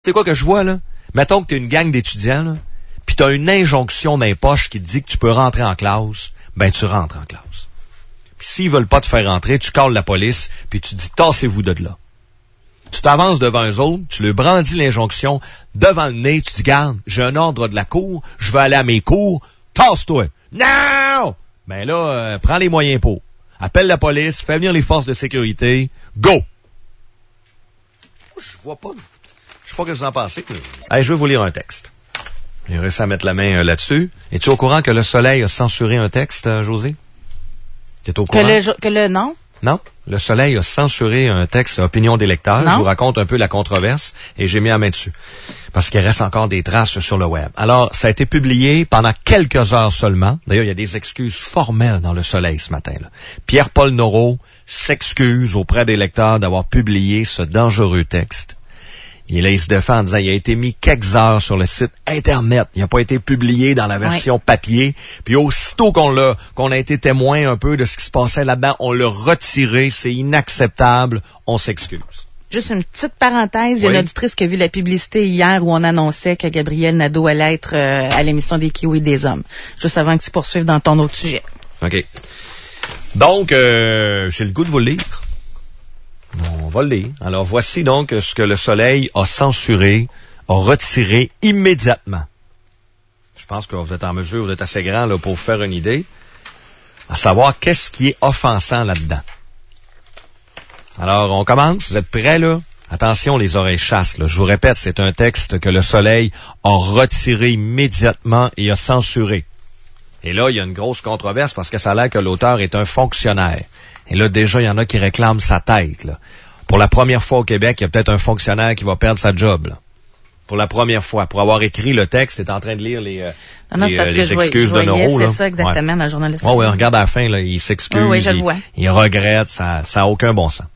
sais quoi que je vois, là? Mettons que t'es une gang d'étudiants, là, pis t'as une injonction dans les poches qui te dit que tu peux rentrer en classe, ben tu rentres en classe. Puis s'ils veulent pas te faire rentrer, tu calles la police, puis tu dis « tassez-vous de là ». Tu t'avances devant eux autres, tu leur brandis l'injonction devant le nez, tu dis « garde, j'ai un ordre de la cour, je vais aller à mes cours, tasse-toi ». « Non! » Ben là, prends les moyens pour. Appelle la police, fais venir les forces de sécurité, go! Je vois pas... Je sais pas ce que vous en pensez. Allez, je vais vous lire un texte. J'ai réussi à mettre la main là-dessus. Es-tu au courant que Le Soleil a censuré un texte, José? T'es au courant? Non? Non? Le Soleil a censuré un texte Opinion des lecteurs. Non? Je vous raconte un peu la controverse et j'ai mis la main dessus. Parce qu'il reste encore des traces sur le web. Alors, ça a été publié pendant quelques heures seulement. D'ailleurs, il y a des excuses formelles dans Le Soleil ce matin, là. Pierre-Paul Noreau s'excuse auprès des lecteurs d'avoir publié ce dangereux texte. Et là, il se défend en disant, il a été mis quelques heures sur le site Internet. Il n'a pas été publié dans la version papier. Puis aussitôt qu'on a été témoin un peu de ce qui se passait là-dedans, on l'a retiré. C'est inacceptable. On s'excuse. Juste une petite parenthèse. Il y a une auditrice qui a vu la publicité hier où on annonçait que Gabriel Nadeau allait être à l'émission des Kiwis des Hommes. Juste avant que tu poursuives dans ton autre sujet. OK. Donc, j'ai le goût de vous le lire. On va le lire. Alors, voici donc ce que Le Soleil a censuré, a retiré immédiatement. Je pense que vous êtes en mesure, vous êtes assez grand là, pour faire une idée, à savoir qu'est-ce qui est offensant là-dedans. Alors, on commence. Vous êtes prêts, là? Attention, les oreilles chasses, là. Je vous répète, c'est un texte que Le Soleil a retiré immédiatement et a censuré. Et là, il y a une grosse controverse parce que ça a l'air que l'auteur est un fonctionnaire. Et là, déjà, il y en a qui réclament sa tête, là. Pour la première fois au Québec, il y a peut-être un fonctionnaire qui va perdre sa job, là. Pour la première fois. Pour avoir écrit le texte, c'est en train de lire les excuses de Noreau, là. C'est ça, exactement, dans le journal. Oui, regarde à la fin, là, il s'excuse. Oui, je le vois. Il regrette, ça a aucun bon sens.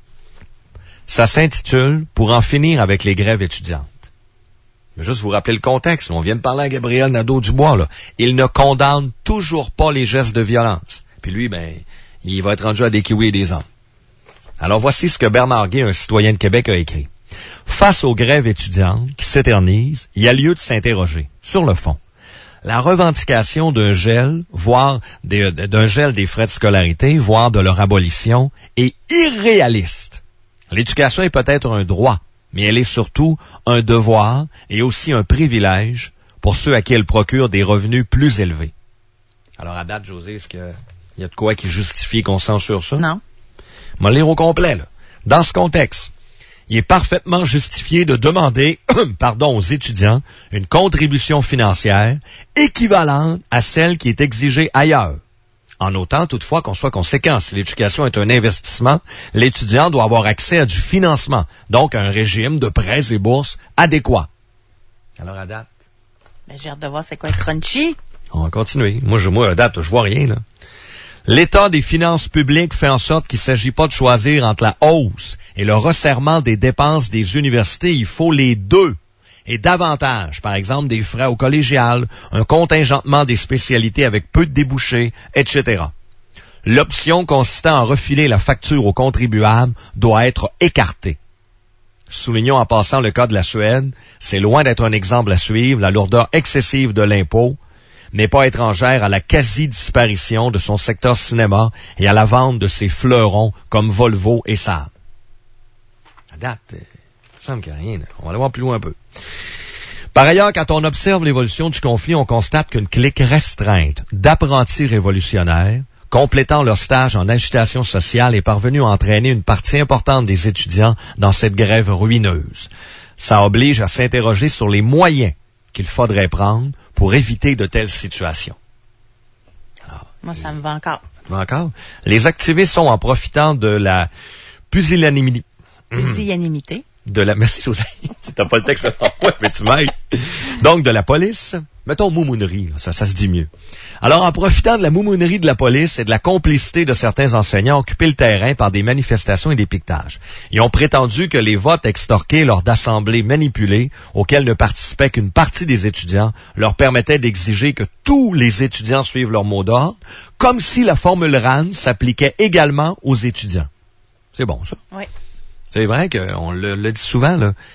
Ça s'intitule « Pour en finir avec les grèves étudiantes ». Juste vous rappeler le contexte. On vient de parler à Gabriel Nadeau-Dubois, là. Il ne condamne toujours pas les gestes de violence. Puis lui, ben, il va être rendu à des Kiwis et des Hommes. Alors voici ce que Bernard Guay, un citoyen de Québec, a écrit. Face aux grèves étudiantes qui s'éternisent, il y a lieu de s'interroger sur le fond. La revendication d'un gel, voire d'un gel des frais de scolarité, voire de leur abolition, est irréaliste. L'éducation est peut-être un droit, mais elle est surtout un devoir et aussi un privilège pour ceux à qui elle procure des revenus plus élevés. Alors à date, José, est-ce qu'il y a de quoi qui justifie qu'on censure ça? Non. On va le lire au complet, là. Dans ce contexte, il est parfaitement justifié de demander, aux étudiants une contribution financière équivalente à celle qui est exigée ailleurs. En notant toutefois qu'on soit conséquent. Si l'éducation est un investissement, l'étudiant doit avoir accès à du financement, donc à un régime de prêts et bourses adéquat. Alors à date? Ben, j'ai hâte de voir c'est quoi Crunchy. On va continuer. Moi à date, je vois rien, là. L'état des finances publiques fait en sorte qu'il ne s'agit pas de choisir entre la hausse et le resserrement des dépenses des universités. Il faut les deux. Et davantage, par exemple, des frais au collégial, un contingentement des spécialités avec peu de débouchés, etc. L'option consistant à refiler la facture aux contribuables doit être écartée. Soulignons en passant le cas de la Suède, c'est loin d'être un exemple à suivre, la lourdeur excessive de l'impôt n'est pas étrangère à la quasi-disparition de son secteur cinéma et à la vente de ses fleurons comme Volvo et Saab. À date, il semble qu'il n'y a rien. On va aller voir plus loin un peu. Par ailleurs, quand on observe l'évolution du conflit, on constate qu'une clique restreinte d'apprentis révolutionnaires, complétant leur stage en agitation sociale, est parvenue à entraîner une partie importante des étudiants dans cette grève ruineuse. Ça oblige à s'interroger sur les moyens qu'il faudrait prendre pour éviter de telles situations. Alors, moi, ça me va encore. Ça me va encore? Les activistes sont en profitant de la pusillanimité. Merci, José. Tu n'as pas le texte devant moi, mais tu m'aides. Donc, de la police. Mettons moumounerie, là, ça se dit mieux. Alors, en profitant de la moumounerie de la police et de la complicité de certains enseignants, occupé le terrain par des manifestations et des piquetages. Ils ont prétendu que les votes extorqués lors d'assemblées manipulées, auxquelles ne participait qu'une partie des étudiants, leur permettaient d'exiger que tous les étudiants suivent leur mot d'ordre, comme si la formule RAN s'appliquait également aux étudiants. C'est bon, ça? Oui. C'est vrai qu'on le dit souvent, là.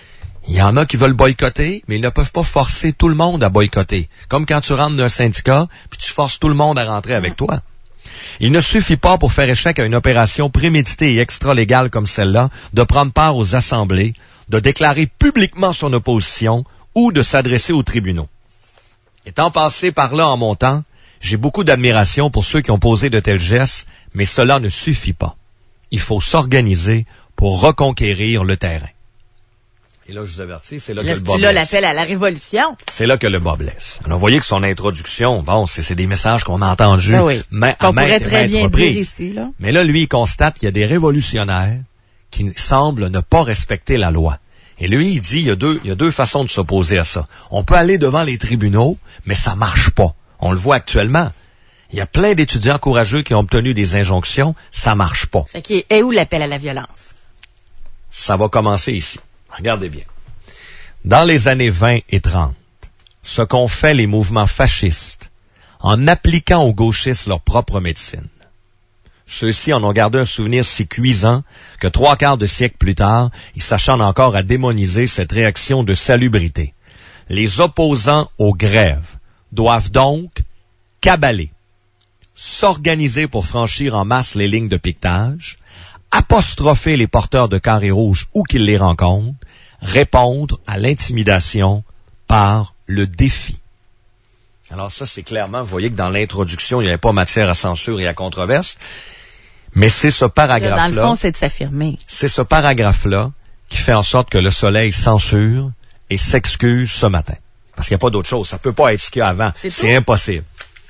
Il y en a qui veulent boycotter, mais ils ne peuvent pas forcer tout le monde à boycotter. Comme quand tu rentres dans un syndicat, puis tu forces tout le monde à rentrer avec toi. Il ne suffit pas pour faire échec à une opération préméditée et extra-légale comme celle-là, de prendre part aux assemblées, de déclarer publiquement son opposition ou de s'adresser aux tribunaux. Étant passé par là en montant, j'ai beaucoup d'admiration pour ceux qui ont posé de tels gestes, mais cela ne suffit pas. Il faut s'organiser pour reconquérir le terrain. Et là, je vous avertis, c'est là que le bas blesse. Là, l'appel à la révolution. C'est là que le bas blesse. Alors, vous voyez que son introduction, bon, c'est des messages qu'on a entendus. Ben oui. Qu'on pourrait très bien dire ici, là. Mais là, lui, il constate qu'il y a des révolutionnaires qui semblent ne pas respecter la loi. Et lui, il dit, il y a deux façons de s'opposer à ça. On peut aller devant les tribunaux, mais ça marche pas. On le voit actuellement. Il y a plein d'étudiants courageux qui ont obtenu des injonctions, ça marche pas. Fait qu'il est où l'appel à la violence? Ça va commencer ici. Regardez bien. Dans les années 20 et 30, ce qu'ont fait les mouvements fascistes, en appliquant aux gauchistes leur propre médecine. Ceux-ci en ont gardé un souvenir si cuisant que 3/4 de siècle plus tard, ils s'acharnent encore à démoniser cette réaction de salubrité. Les opposants aux grèves doivent donc cabaler, s'organiser pour franchir en masse les lignes de piquetage, apostropher les porteurs de carrés rouges où qu'ils les rencontrent, répondre à l'intimidation par le défi. Alors ça, c'est clairement, vous voyez que dans l'introduction, il n'y avait pas matière à censure et à controverse, mais c'est ce paragraphe-là... Dans le fond, c'est de s'affirmer. C'est ce paragraphe-là qui fait en sorte que le Soleil censure et s'excuse ce matin. Parce qu'il n'y a pas d'autre chose. Ça peut pas être ce qu'il y a avant. C'est impossible.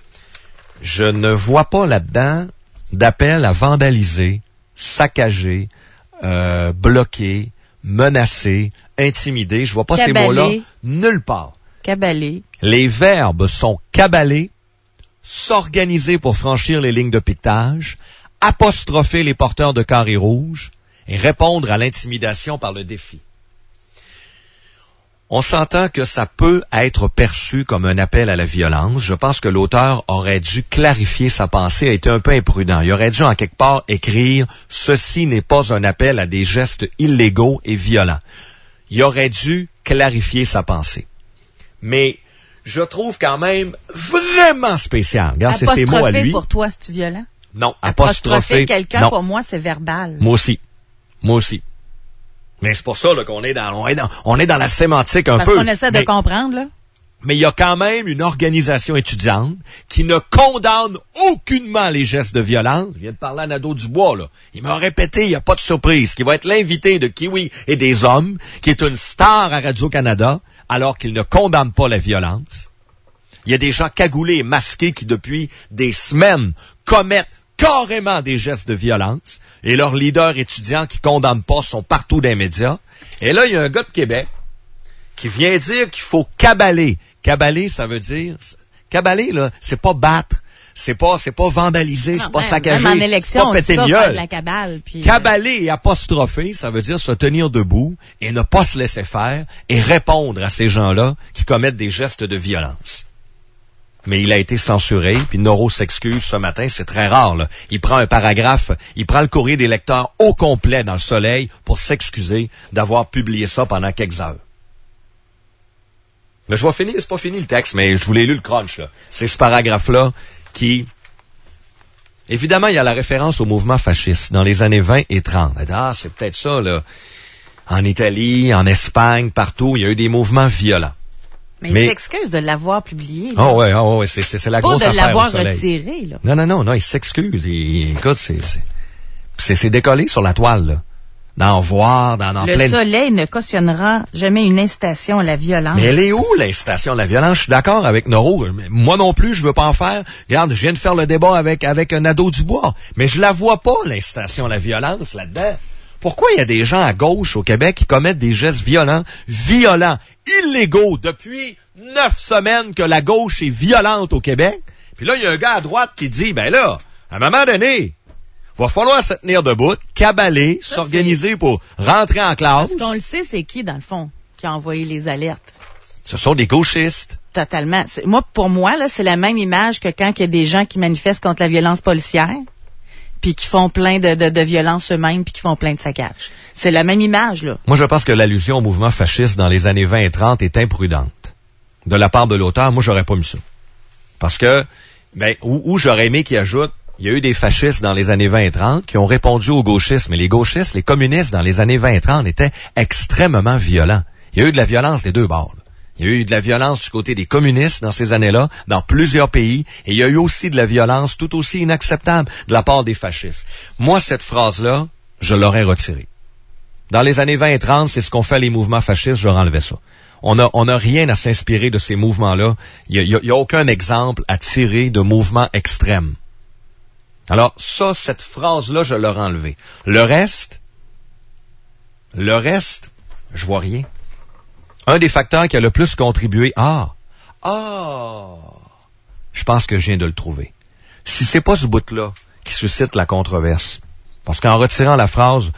Je ne vois pas là-dedans d'appel à vandaliser, saccager, bloquer, menacer, intimider. Je vois pas ces mots-là nulle part. Cabaler. Les verbes sont cabaler, s'organiser pour franchir les lignes de piquetage, apostropher les porteurs de carrés rouges et répondre à l'intimidation par le défi. On s'entend que ça peut être perçu comme un appel à la violence. Je pense que l'auteur aurait dû clarifier sa pensée, a été un peu imprudent. Il aurait dû en quelque part écrire « Ceci n'est pas un appel à des gestes illégaux et violents ». Il aurait dû clarifier sa pensée. Mais je trouve quand même vraiment spécial. Regarde, c'est ses mots à lui. Pour toi, c'est-tu violent? Non, apostropher quelqu'un, non. Pour moi, c'est verbal. Moi aussi. Mais c'est pour ça là, qu'on est dans la sémantique un peu. Parce qu'on essaie de comprendre, là. Mais il y a quand même une organisation étudiante qui ne condamne aucunement les gestes de violence. Je viens de parler à Nadeau-Dubois, là. Il m'a répété, il n'y a pas de surprise, qu'il va être l'invité de Kiwi et des Hommes, qui est une star à Radio-Canada, alors qu'il ne condamne pas la violence. Il y a des gens cagoulés et masqués qui, depuis des semaines, commettent carrément des gestes de violence, et leurs leaders étudiants qui condamnent pas sont partout dans les médias. Et là, il y a un gars de Québec qui vient dire qu'il faut cabaler. Cabaler, ça veut dire... Cabaler, là, c'est pas battre, c'est pas vandaliser, c'est pas saccager, même en élection, c'est pas péter une gueule. La cabale, puis, cabaler et apostropher, ça veut dire se tenir debout et ne pas se laisser faire et répondre à ces gens-là qui commettent des gestes de violence. Mais il a été censuré, puis Noro s'excuse ce matin, c'est très rare, là. Il prend un paragraphe, il prend le courrier des lecteurs au complet dans le Soleil pour s'excuser d'avoir publié ça pendant quelques heures. Mais je vais finir, c'est pas fini le texte, mais je vous l'ai lu le crunch, là. C'est ce paragraphe-là qui... Évidemment, il y a la référence au mouvement fasciste dans les années 20 et 30. Ah, c'est peut-être ça, là. En Italie, en Espagne, partout, il y a eu des mouvements violents. Mais il s'excuse de l'avoir publié. Oh ouais, c'est la grosse affaire. Pas de l'avoir retiré, là. Non, il s'excuse. Écoute, c'est décollé sur la toile, là. D'en voir, dans plein... Le Soleil ne cautionnera jamais une incitation à la violence. Mais elle est où, l'incitation à la violence? Je suis d'accord avec Noro. Moi non plus, je veux pas en faire. Regarde, je viens de faire le débat avec Nadeau-Dubois. Mais je la vois pas, l'incitation à la violence, là-dedans. Pourquoi il y a des gens à gauche au Québec qui commettent des gestes violents, illégaux, depuis 9 semaines que la gauche est violente au Québec? Puis là, il y a un gars à droite qui dit, ben là, à un moment donné, va falloir se tenir debout, cabaler, s'organiser pour rentrer en classe. Parce qu'on le sait, c'est qui, dans le fond, qui a envoyé les alertes? Ce sont des gauchistes. Totalement. Pour moi, là, c'est la même image que quand il y a des gens qui manifestent contre la violence policière, puis qui font plein de violence eux-mêmes, puis qui font plein de saccages. C'est la même image, là. Moi, je pense que l'allusion au mouvement fasciste dans les années 20 et 30 est imprudente. De la part de l'auteur, moi, j'aurais pas mis ça. Parce que, où j'aurais aimé qu'il ajoute, il y a eu des fascistes dans les années 20 et 30 qui ont répondu aux gauchistes, mais les gauchistes, les communistes dans les années 20 et 30 étaient extrêmement violents. Il y a eu de la violence des deux bords, là. Il y a eu de la violence du côté des communistes dans ces années-là, dans plusieurs pays, et il y a eu aussi de la violence tout aussi inacceptable de la part des fascistes. Moi, cette phrase-là, je l'aurais retirée. Dans les années 20 et 30, c'est ce qu'ont fait les mouvements fascistes, j'aurais enlevé ça. On n'a rien à s'inspirer de ces mouvements-là. Il y a aucun exemple à tirer de mouvements extrêmes. Alors, ça, cette phrase-là, je l'aurais enlevée. Le reste, je vois rien. Un des facteurs qui a le plus contribué... Je pense que je viens de le trouver. Si c'est pas ce bout-là qui suscite la controverse, parce qu'en retirant la phrase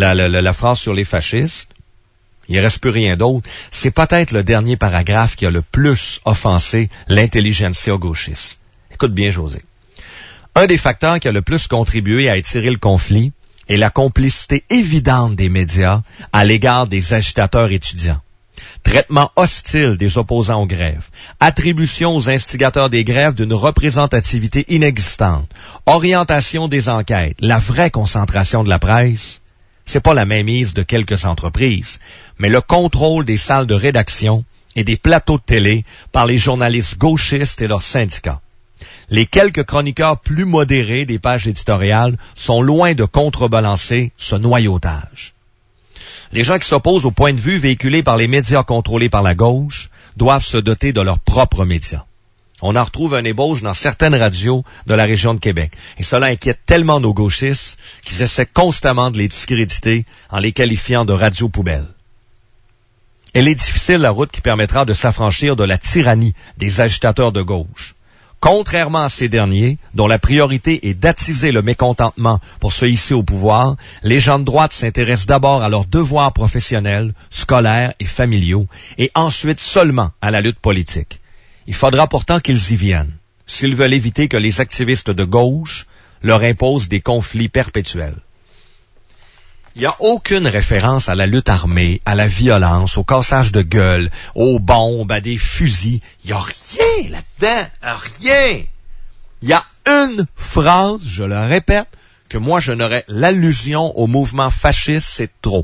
sur les fascistes, il reste plus rien d'autre, c'est peut-être le dernier paragraphe qui a le plus offensé l'intelligentsia gauchiste. Écoute bien, José. Un des facteurs qui a le plus contribué à étirer le conflit est la complicité évidente des médias à l'égard des agitateurs étudiants. Traitement hostile des opposants aux grèves, attribution aux instigateurs des grèves d'une représentativité inexistante, orientation des enquêtes, la vraie concentration de la presse, c'est pas la mainmise de quelques entreprises, mais le contrôle des salles de rédaction et des plateaux de télé par les journalistes gauchistes et leurs syndicats. Les quelques chroniqueurs plus modérés des pages éditoriales sont loin de contrebalancer ce noyautage. Les gens qui s'opposent au point de vue véhiculé par les médias contrôlés par la gauche doivent se doter de leurs propres médias. On en retrouve un ébauche dans certaines radios de la région de Québec. Et cela inquiète tellement nos gauchistes qu'ils essaient constamment de les discréditer en les qualifiant de radios poubelles. Elle est difficile la route qui permettra de s'affranchir de la tyrannie des agitateurs de gauche. Contrairement à ces derniers, dont la priorité est d'attiser le mécontentement pour se hisser au pouvoir, les gens de droite s'intéressent d'abord à leurs devoirs professionnels, scolaires et familiaux, et ensuite seulement à la lutte politique. Il faudra pourtant qu'ils y viennent, s'ils veulent éviter que les activistes de gauche leur imposent des conflits perpétuels. Il n'y a aucune référence à la lutte armée, à la violence, au cassage de gueule, aux bombes, à des fusils. Il n'y a rien là-dedans, rien. Il y a une phrase, je le répète, que moi je n'aurais l'allusion au mouvement fasciste, c'est trop.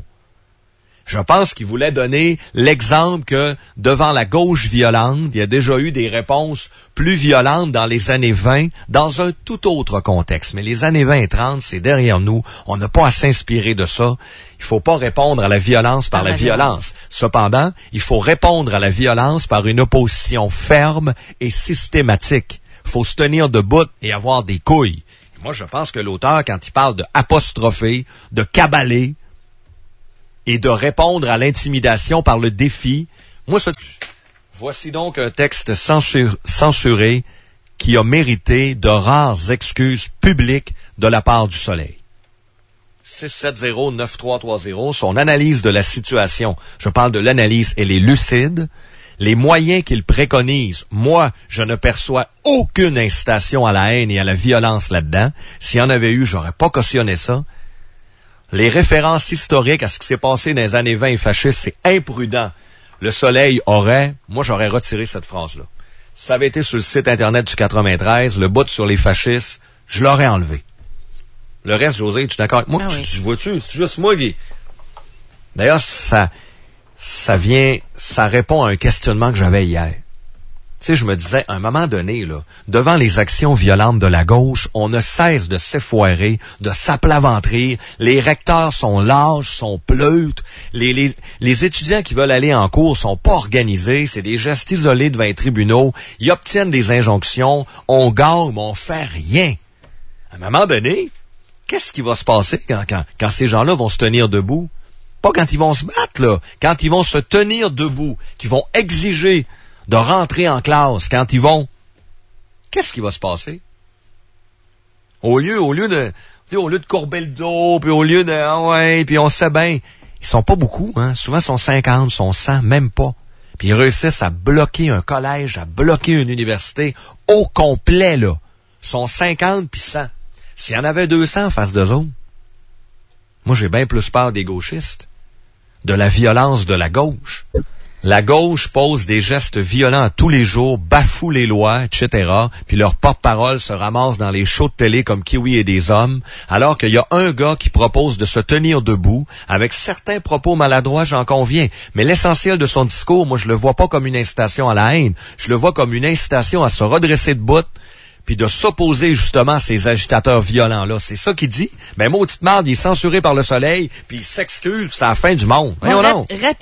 Je pense qu'il voulait donner l'exemple que devant la gauche violente, il y a déjà eu des réponses plus violentes dans les années 20, dans un tout autre contexte. Mais les années 20 et 30, c'est derrière nous. On n'a pas à s'inspirer de ça. Il faut pas répondre à la violence par la violence. Cependant, il faut répondre à la violence par une opposition ferme et systématique. Il faut se tenir debout et avoir des couilles. Et moi, je pense que l'auteur, quand il parle de apostropher, de cabaler, et de répondre à l'intimidation par le défi. Voici donc un texte censuré qui a mérité de rares excuses publiques de la part du Soleil. 670-9330, son analyse de la situation, je parle de l'analyse, elle est lucide. Les moyens qu'il préconise, moi, je ne perçois aucune incitation à la haine et à la violence là-dedans. S'il y en avait eu, j'aurais pas cautionné ça. Les références historiques à ce qui s'est passé dans les années 20 et fascistes, c'est imprudent. Le Soleil moi j'aurais retiré cette phrase-là. Si ça avait été sur le site Internet du 93, le bout sur les fascistes, je l'aurais enlevé. Le reste, José, tu es d'accord avec moi? Ah oui. Tu vois-tu? C'est juste moi qui... D'ailleurs, ça répond à un questionnement que j'avais hier. Tu sais, je me disais, à un moment donné, là, devant les actions violentes de la gauche, on ne cesse de s'effoirer, de s'aplaventrir. Les recteurs sont lâches, sont pleutres. Les étudiants qui veulent aller en cours sont pas organisés. C'est des gestes isolés devant les tribunaux. Ils obtiennent des injonctions. On gagne, mais on fait rien. À un moment donné, qu'est-ce qui va se passer quand ces gens-là vont se tenir debout? Pas quand ils vont se battre, là. Quand ils vont se tenir debout, qu'ils vont exiger de rentrer en classe, quand ils vont... Qu'est-ce qui va se passer? Au lieu de courber le dos, puis au lieu de... puis on sait bien. Ils sont pas beaucoup, hein. Souvent, ils sont 50, ils sont 100, même pas. Puis ils réussissent à bloquer un collège, à bloquer une université au complet, là. Ils sont 50 puis 100. S'il y en avait 200 en face d'eux autres, Moi, j'ai bien plus peur des gauchistes, de la violence de la gauche. La gauche pose des gestes violents à tous les jours, bafoue les lois, etc. Puis leur porte-parole se ramasse dans les shows de télé comme Kiwi et des hommes, alors qu'il y a un gars qui propose de se tenir debout, avec certains propos maladroits, j'en conviens. Mais l'essentiel de son discours, moi, je le vois pas comme une incitation à la haine. Je le vois comme une incitation à se redresser debout, puis de s'opposer justement à ces agitateurs violents-là. C'est ça qu'il dit. Ben, maudite marde, il est censuré par le soleil, puis il s'excuse, c'est la fin du monde. Voyons donc.